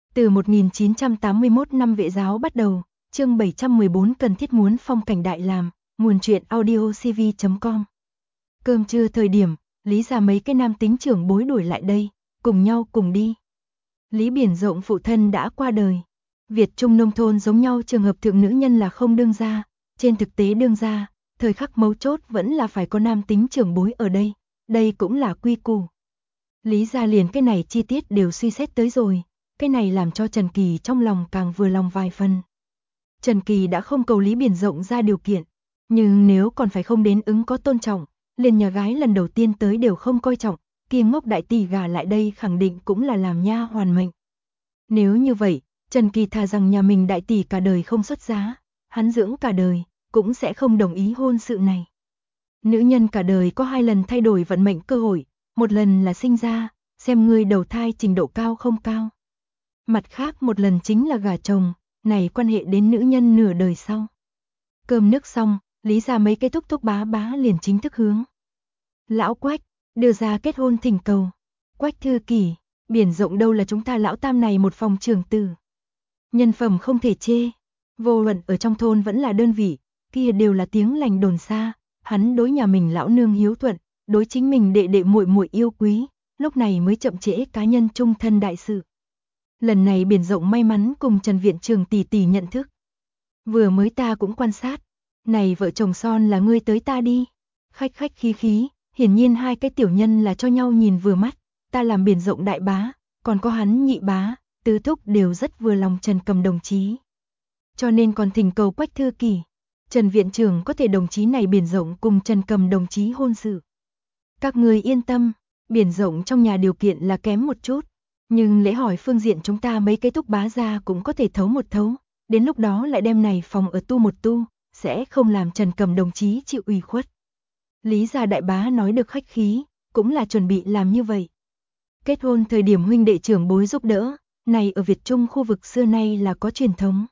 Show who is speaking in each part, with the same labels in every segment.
Speaker 1: Từ 1981 năm Vệ giáo bắt đầu, chương 714 cần thiết muốn phong cảnh đại làm, nguồn truyện audio cv.com. Cơm trưa thời điểm, Lý ra mấy cái nam tính trưởng bối đuổi lại đây, cùng nhau cùng đi. Lý Biển Rộng phụ thân đã qua đời. Việt Trung nông thôn giống nhau, trường hợp thượng nữ nhân là không đương gia, trên thực tế đương gia, thời khắc mấu chốt vẫn là phải có nam tính trưởng bối ở đây, đây cũng là quy củ. Lý gia liền cái này chi tiết đều suy xét tới rồi, cái này làm cho Trần Kỳ trong lòng càng vừa lòng vài phần. Trần Kỳ đã không cầu Lý Biển Rộng ra điều kiện, nhưng nếu còn phải không đến ứng có tôn trọng, liền nhà gái lần đầu tiên tới đều không coi trọng, kia ngốc đại tỷ gà lại đây khẳng định cũng là làm nha hoàn mệnh. Nếu như vậy, Trần Kỳ thà rằng nhà mình đại tỷ cả đời không xuất giá, hắn dưỡng cả đời, cũng sẽ không đồng ý hôn sự này. Nữ nhân cả đời có 2 lần thay đổi vận mệnh cơ hội, một lần là sinh ra, xem ngươi đầu thai trình độ cao không cao. Mặt khác một lần chính là gả chồng, này quan hệ đến nữ nhân nửa đời sau. Cơm nước xong, Lý ra mấy cái thúc thúc bá bá liền chính thức hướng lão Quách đưa ra kết hôn thỉnh cầu. Quách Thư Kỳ, Biển Rộng đâu là chúng ta lão tam này một phòng trường tử. Nhân phẩm không thể chê, vô luận ở trong thôn vẫn là đơn vị, kia đều là tiếng lành đồn xa, hắn đối nhà mình lão nương hiếu thuận, đối chính mình đệ đệ muội muội yêu quý, lúc này mới chậm trễ cá nhân chung thân đại sự. Lần này Biển Rộng may mắn cùng Trần Viện Trường tỷ tỷ nhận thức. Vừa mới ta cũng quan sát, này vợ chồng son là ngươi tới ta đi. Khách khách khí khí, hiển nhiên hai cái tiểu nhân là cho nhau nhìn vừa mắt, ta làm Biển Rộng đại bá, còn có hắn nhị bá, tứ thúc đều rất vừa lòng Trần Cầm đồng chí. Cho nên còn thỉnh cầu Quách Thư Kỳ, Trần Viện Trưởng có thể đồng chí này Biển Rộng cùng Trần Cầm đồng chí hôn sự. Các người yên tâm, Biển Rộng trong nhà điều kiện là kém một chút, nhưng lễ hỏi phương diện chúng ta mấy cái thúc bá ra cũng có thể thấu một thấu, đến lúc đó lại đem này phòng ở tu một tu, sẽ không làm Trần Cầm đồng chí chịu ủy khuất. Lý gia đại bá nói được khách khí, cũng là chuẩn bị làm như vậy. Kết hôn thời điểm huynh đệ trưởng bối giúp đỡ, này ở Việt Trung khu vực xưa nay là có truyền thống.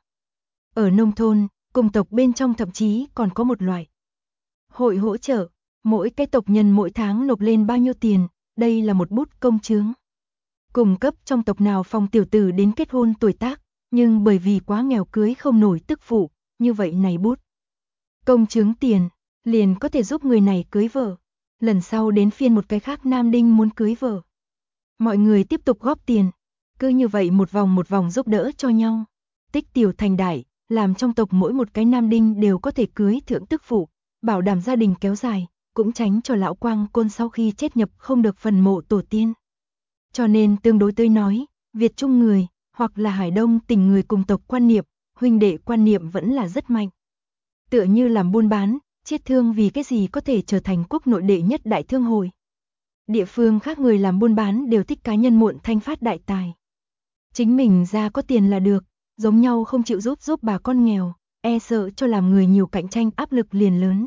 Speaker 1: Ở nông thôn, cùng tộc bên trong thậm chí còn có một loại hội hỗ trợ, mỗi cái tộc nhân mỗi tháng nộp lên bao nhiêu tiền, đây là một bút công chướng. Cùng cấp trong tộc nào phòng tiểu tử đến kết hôn tuổi tác, nhưng bởi vì quá nghèo cưới không nổi tức phụ, như vậy này bút công chướng tiền, liền có thể giúp người này cưới vợ. Lần sau đến phiên một cái khác nam đinh muốn cưới vợ. Mọi người tiếp tục góp tiền, cứ như vậy một vòng giúp đỡ cho nhau. Tích tiểu thành đại, làm trong tộc mỗi một cái nam đinh đều có thể cưới thượng tức phụ, bảo đảm gia đình kéo dài, cũng tránh cho lão quang côn sau khi chết nhập không được phần mộ tổ tiên. Cho nên tương đối tới nói, Việt Trung người, hoặc là Hải Đông tỉnh người cùng tộc quan niệm, huynh đệ quan niệm vẫn là rất mạnh. Tựa như làm buôn bán, chiết thương vì cái gì có thể trở thành quốc nội đệ nhất đại thương hội. Địa phương khác người làm buôn bán đều thích cá nhân muộn thanh phát đại tài. Chính mình ra có tiền là được, giống nhau không chịu giúp bà con nghèo, e sợ cho làm người nhiều cạnh tranh áp lực liền lớn.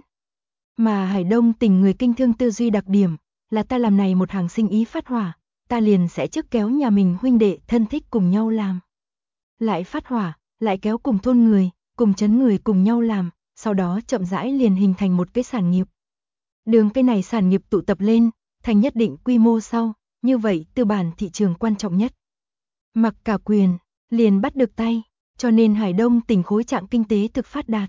Speaker 1: Mà Hải Đông tỉnh người kinh thương tư duy đặc điểm, là ta làm này một hàng sinh ý phát hỏa, ta liền sẽ trước kéo nhà mình huynh đệ thân thích cùng nhau làm. Lại phát hỏa, lại kéo cùng thôn người, cùng trấn người cùng nhau làm, sau đó chậm rãi liền hình thành một cái sản nghiệp. Đường cái này sản nghiệp tụ tập lên, thành nhất định quy mô sau, như vậy tư bản thị trường quan trọng nhất. Mặc cả quyền, liền bắt được tay, cho nên Hải Đông tỉnh khối trạng kinh tế thực phát đạt.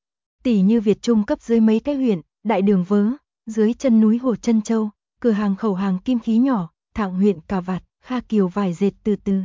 Speaker 1: Tỷ như Việt Trung cấp dưới mấy cái huyện, đại đường vớ, dưới chân núi Hồ Trân Châu, cửa hàng khẩu hàng kim khí nhỏ, Thạng huyện Cà Vạt, Kha Kiều vải dệt từ từ.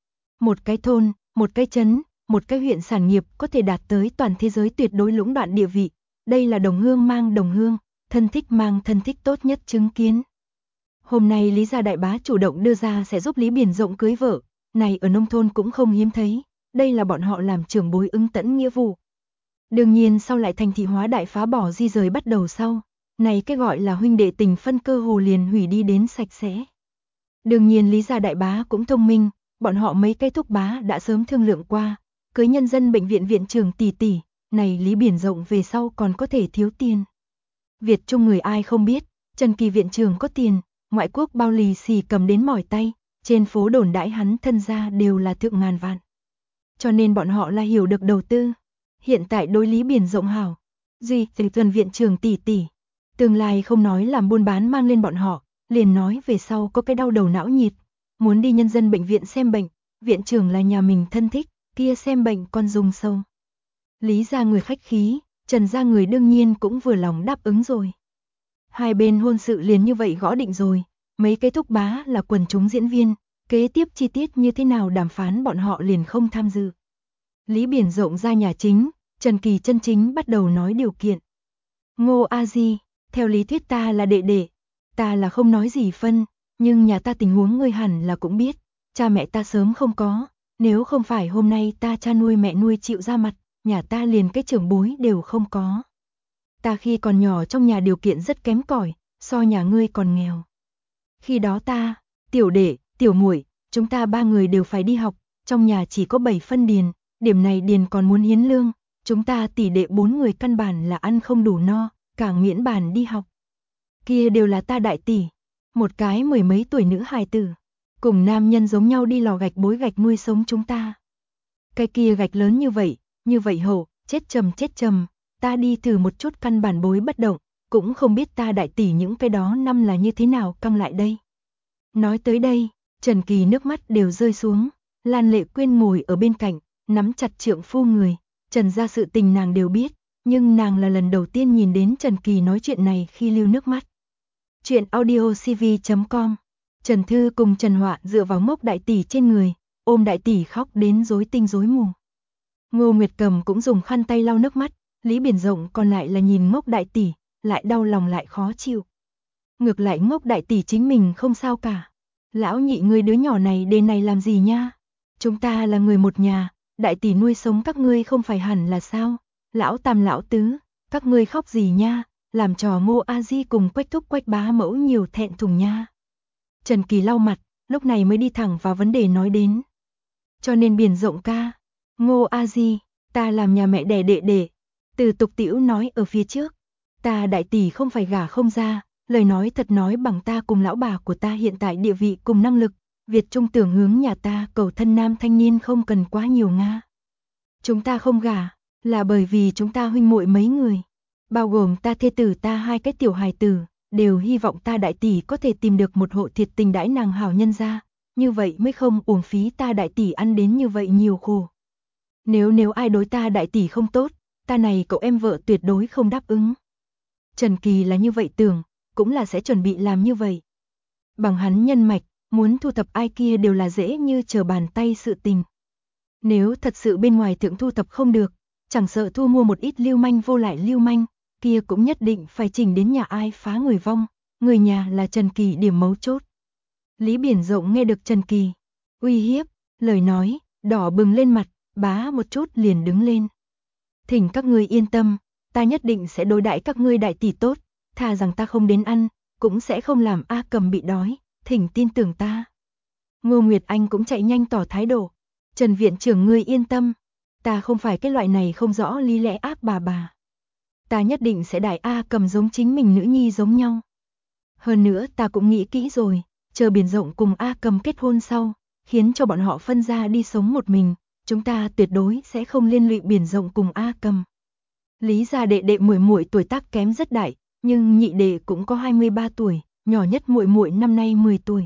Speaker 1: Một cái thôn, một cái trấn, một cái huyện sản nghiệp có thể đạt tới toàn thế giới tuyệt đối lũng đoạn địa vị. Đây là đồng hương mang đồng hương, thân thích mang thân thích tốt nhất chứng kiến. Hôm nay Lý gia đại bá chủ động đưa ra sẽ giúp Lý Biển Rộng cưới vợ, này ở nông thôn cũng không hiếm thấy, đây là bọn họ làm trưởng bối ứng tẫn nghĩa vụ. Đương nhiên sau lại thành thị hóa đại phá bỏ di rời bắt đầu sau, này cái gọi là huynh đệ tình phân cơ hồ liền hủy đi đến sạch sẽ. Đương nhiên Lý gia đại bá cũng thông minh, bọn họ mấy cái thúc bá đã sớm thương lượng qua, cưới nhân dân bệnh viện viện trưởng tỷ tỷ, này Lý Biển Rộng về sau còn có thể thiếu tiền. Việt Trung người ai không biết, Trần Kỳ viện trưởng có tiền, ngoại quốc bao lì xì cầm đến mỏi tay, trên phố đồn đãi hắn thân gia đều là thượng ngàn vạn. Cho nên bọn họ là hiểu được đầu tư. Hiện tại đối Lý Biển Rộng hảo, duy Trần viện trưởng tỷ tỷ, tương lai không nói làm buôn bán mang lên bọn họ, liền nói về sau có cái đau đầu não nhiệt, muốn đi nhân dân bệnh viện xem bệnh, viện trưởng là nhà mình thân thích, kia xem bệnh còn dùng sâu. Lý gia người khách khí, Trần gia người đương nhiên cũng vừa lòng đáp ứng rồi. Hai bên hôn sự liền như vậy gõ định rồi, mấy cái thúc bá là quần chúng diễn viên, kế tiếp chi tiết như thế nào đàm phán bọn họ liền không tham dự. Lý Biển Rộng ra nhà chính, Trần Kỳ chân chính bắt đầu nói điều kiện. Ngô A Di, theo lý thuyết ta là đệ đệ, ta là không nói gì phân, nhưng nhà ta tình huống ngươi hẳn là cũng biết, cha mẹ ta sớm không có, nếu không phải hôm nay ta cha nuôi mẹ nuôi chịu ra mặt, nhà ta liền cái trưởng bối đều không có. Ta khi còn nhỏ trong nhà điều kiện rất kém cỏi, so nhà ngươi còn nghèo. Khi đó ta, tiểu đệ, tiểu muội, chúng ta ba người đều phải đi học, trong nhà chỉ có 7 phân điền, điểm này điền còn muốn hiến lương, chúng ta tỷ đệ 4 người căn bản là ăn không đủ no, càng miễn bàn đi học. Kia đều là ta đại tỷ, một cái 10 mấy tuổi nữ hài tử, cùng nam nhân giống nhau đi lò gạch bối gạch nuôi sống chúng ta. Cái kia gạch lớn như vậy hổ, chết trầm, ta đi thử một chút căn bản bối bất động, cũng không biết ta đại tỷ những cái đó năm là như thế nào căng lại đây. Nói tới đây, Trần Kỳ nước mắt đều rơi xuống, Lan Lệ Quyên ngồi ở bên cạnh, nắm chặt trượng phu người, Trần gia sự tình nàng đều biết, nhưng nàng là lần đầu tiên nhìn đến Trần Kỳ nói chuyện này khi lưu nước mắt. Chuyện audiocv.com. Trần Thư cùng Trần Họa dựa vào Ngốc đại tỷ trên người, ôm đại tỷ khóc đến rối tinh rối mù. Ngô Nguyệt Cầm cũng dùng khăn tay lau nước mắt, Lý Biển Rộng còn lại là nhìn Ngốc đại tỷ, lại đau lòng lại khó chịu. Ngược lại Ngốc đại tỷ chính mình không sao cả. Lão nhị ngươi đứa nhỏ này đến này làm gì nha? Chúng ta là người một nhà, đại tỷ nuôi sống các ngươi không phải hẳn là sao? Lão tam lão tứ, các ngươi khóc gì nha? Làm trò Ngô A Di cùng Quách thúc Quách bá mẫu nhiều thẹn thùng nha. Trần Kỳ lau mặt, lúc này mới đi thẳng vào vấn đề nói đến. Cho nên Biển Rộng ca, Ngô A Di, ta làm nhà mẹ đẻ đệ đệ. Từ Tục Tĩu nói ở phía trước, ta đại tỷ không phải gả không ra, lời nói thật nói bằng ta cùng lão bà của ta hiện tại địa vị cùng năng lực, Việt Trung tưởng hướng nhà ta cầu thân nam thanh niên không cần quá nhiều nga. Chúng ta không gả, là bởi vì chúng ta huynh muội mấy người, bao gồm ta thê tử ta hai cái tiểu hài tử, đều hy vọng ta đại tỷ có thể tìm được một hộ thiệt tình đãi nàng hảo nhân gia, như vậy mới không uổng phí ta đại tỷ ăn đến như vậy nhiều khổ. Nếu ai đối ta đại tỷ không tốt, ta này cậu em vợ tuyệt đối không đáp ứng. Trần Kỳ là như vậy tưởng, cũng là sẽ chuẩn bị làm như vậy. Bằng hắn nhân mạch, muốn thu thập ai kia đều là dễ như trở bàn tay sự tình. Nếu thật sự bên ngoài thượng thu thập không được, chẳng sợ thu mua một ít lưu manh vô lại lưu manh, kia cũng nhất định phải chỉnh đến nhà ai phá người vong, người nhà là Trần Kỳ điểm mấu chốt. Lý Biển Rộng nghe được Trần Kỳ uy hiếp, lời nói, đỏ bừng lên mặt, bá một chút liền đứng lên. Thỉnh các ngươi yên tâm, ta nhất định sẽ đối đãi các ngươi đại tỷ tốt, thà rằng ta không đến ăn, cũng sẽ không làm A Cầm bị đói, thỉnh tin tưởng ta. Ngô Nguyệt Anh cũng chạy nhanh tỏ thái độ. Trần viện trưởng ngươi yên tâm, ta không phải cái loại này không rõ lý lẽ ác bà. Ta nhất định sẽ đại A Cầm giống chính mình nữ nhi giống nhau. Hơn nữa ta cũng nghĩ kỹ rồi, chờ Biển Rộng cùng A Cầm kết hôn sau, khiến cho bọn họ phân ra đi sống một mình, chúng ta tuyệt đối sẽ không liên lụy Biển Rộng cùng A Cầm. Lý gia đệ đệ muội muội tuổi tác kém rất đại, nhưng nhị đệ cũng có 23 tuổi, nhỏ nhất muội muội năm nay 10 tuổi.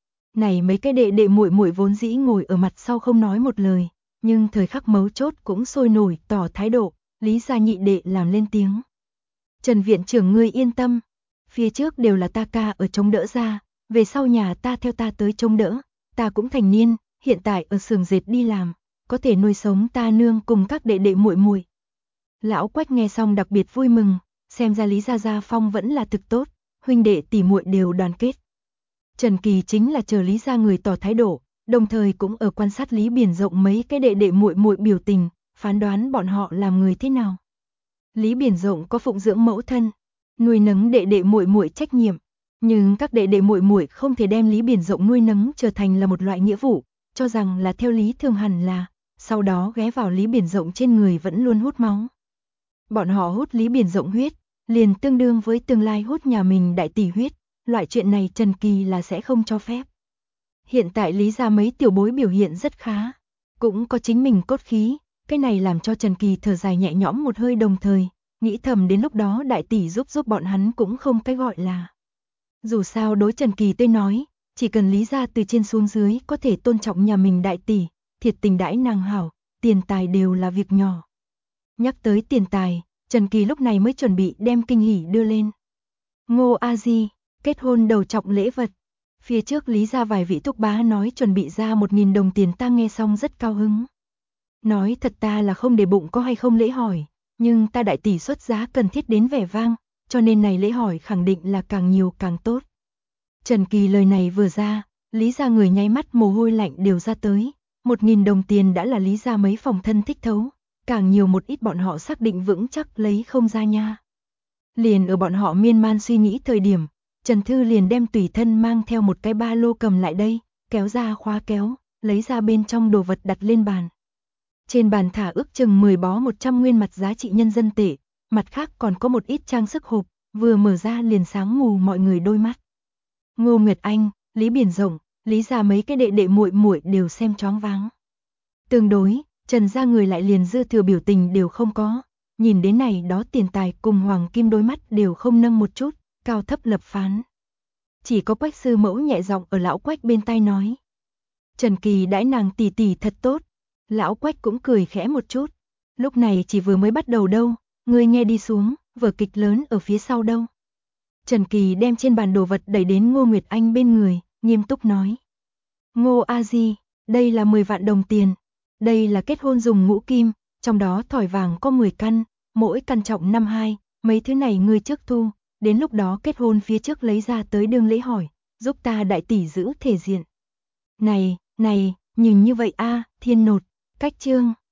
Speaker 1: Này mấy cái đệ đệ muội muội vốn dĩ ngồi ở mặt sau không nói một lời, nhưng thời khắc mấu chốt cũng sôi nổi tỏ thái độ, Lý gia nhị đệ làm lên tiếng. Trần viện trưởng ngươi yên tâm, phía trước đều là ta ca ở chống đỡ ra, về sau nhà ta theo ta tới chống đỡ, ta cũng thành niên, hiện tại ở xưởng dệt đi làm, có thể nuôi sống ta nương cùng các đệ đệ muội muội. Lão Quách nghe xong đặc biệt vui mừng, xem ra Lý Gia phong vẫn là thực tốt, huynh đệ tỷ muội đều đoàn kết. Trần Kỳ chính là chờ Lý gia người tỏ thái độ, đồng thời cũng ở quan sát Lý Biển Rộng mấy cái đệ đệ muội muội biểu tình, phán đoán bọn họ làm người thế nào. Lý Biển Rộng có phụng dưỡng mẫu thân, nuôi nấng đệ đệ muội muội trách nhiệm, nhưng các đệ đệ muội muội không thể đem Lý Biển Rộng nuôi nấng trở thành là một loại nghĩa vụ, cho rằng là theo lý thường hẳn là, sau đó ghé vào Lý Biển Rộng trên người vẫn luôn hút máu. Bọn họ hút Lý Biển Rộng huyết, liền tương đương với tương lai hút nhà mình đại tỷ huyết, loại chuyện này Trần Kỳ là sẽ không cho phép. Hiện tại Lý gia mấy tiểu bối biểu hiện rất khá, cũng có chính mình cốt khí, cái này làm cho Trần Kỳ thở dài nhẹ nhõm một hơi, đồng thời nghĩ thầm đến lúc đó đại tỷ giúp bọn hắn cũng không cái gọi là. Dù sao đối Trần Kỳ tới nói, chỉ cần Lý gia từ trên xuống dưới có thể tôn trọng nhà mình đại tỷ, thiệt tình đãi nàng hảo, tiền tài đều là việc nhỏ. Nhắc tới tiền tài, Trần Kỳ lúc này mới chuẩn bị đem kinh hỉ đưa lên. Ngô A Di, kết hôn đầu trọng lễ vật. Phía trước Lý gia vài vị thúc bá nói chuẩn bị ra 1.000 đồng tiền, ta nghe xong rất cao hứng. Nói thật ta là không để bụng có hay không lễ hỏi, nhưng ta đại tỷ xuất giá cần thiết đến vẻ vang, cho nên này lễ hỏi khẳng định là càng nhiều càng tốt. Trần Kỳ lời này vừa ra, Lý gia người nháy mắt mồ hôi lạnh đều ra tới, 1.000 đồng tiền đã là Lý gia mấy phòng thân thích thấu, càng nhiều một ít bọn họ xác định vững chắc lấy không ra nha. Liền ở bọn họ miên man suy nghĩ thời điểm, Trần Thư liền đem tùy thân mang theo một cái ba lô cầm lại đây, kéo ra khóa kéo, lấy ra bên trong đồ vật đặt lên bàn. Trên bàn thả ước chừng 10 bó 100 nguyên mặt giá trị nhân dân tệ, mặt khác còn có một ít trang sức hộp, vừa mở ra liền sáng mù mọi người đôi mắt. Ngô Nguyệt Anh, Lý Biển Rộng, Lý gia mấy cái đệ đệ muội muội đều xem choáng váng. Tương đối, Trần gia người lại liền dư thừa biểu tình đều không có, nhìn đến này đó tiền tài cùng hoàng kim đôi mắt đều không nâng một chút, cao thấp lập phán. Chỉ có Quách sư mẫu nhẹ giọng ở lão Quách bên tai nói. Trần Kỳ đãi nàng tỷ tỷ thật tốt, lão Quách cũng cười khẽ một chút, lúc này chỉ vừa mới bắt đầu đâu, ngươi nghe đi xuống, vở kịch lớn ở phía sau đâu. Trần Kỳ đem trên bàn đồ vật đẩy đến Ngô Nguyệt Anh bên người, nghiêm túc nói. Ngô A Di, đây là 10 vạn đồng tiền, đây là kết hôn dùng ngũ kim, trong đó thỏi vàng có 10 căn, mỗi căn trọng 52, mấy thứ này ngươi trước thu, đến lúc đó kết hôn phía trước lấy ra tới đương lễ hỏi, giúp ta đại tỷ giữ thể diện. Này, nhìn như vậy a, thiên nột, cách chương.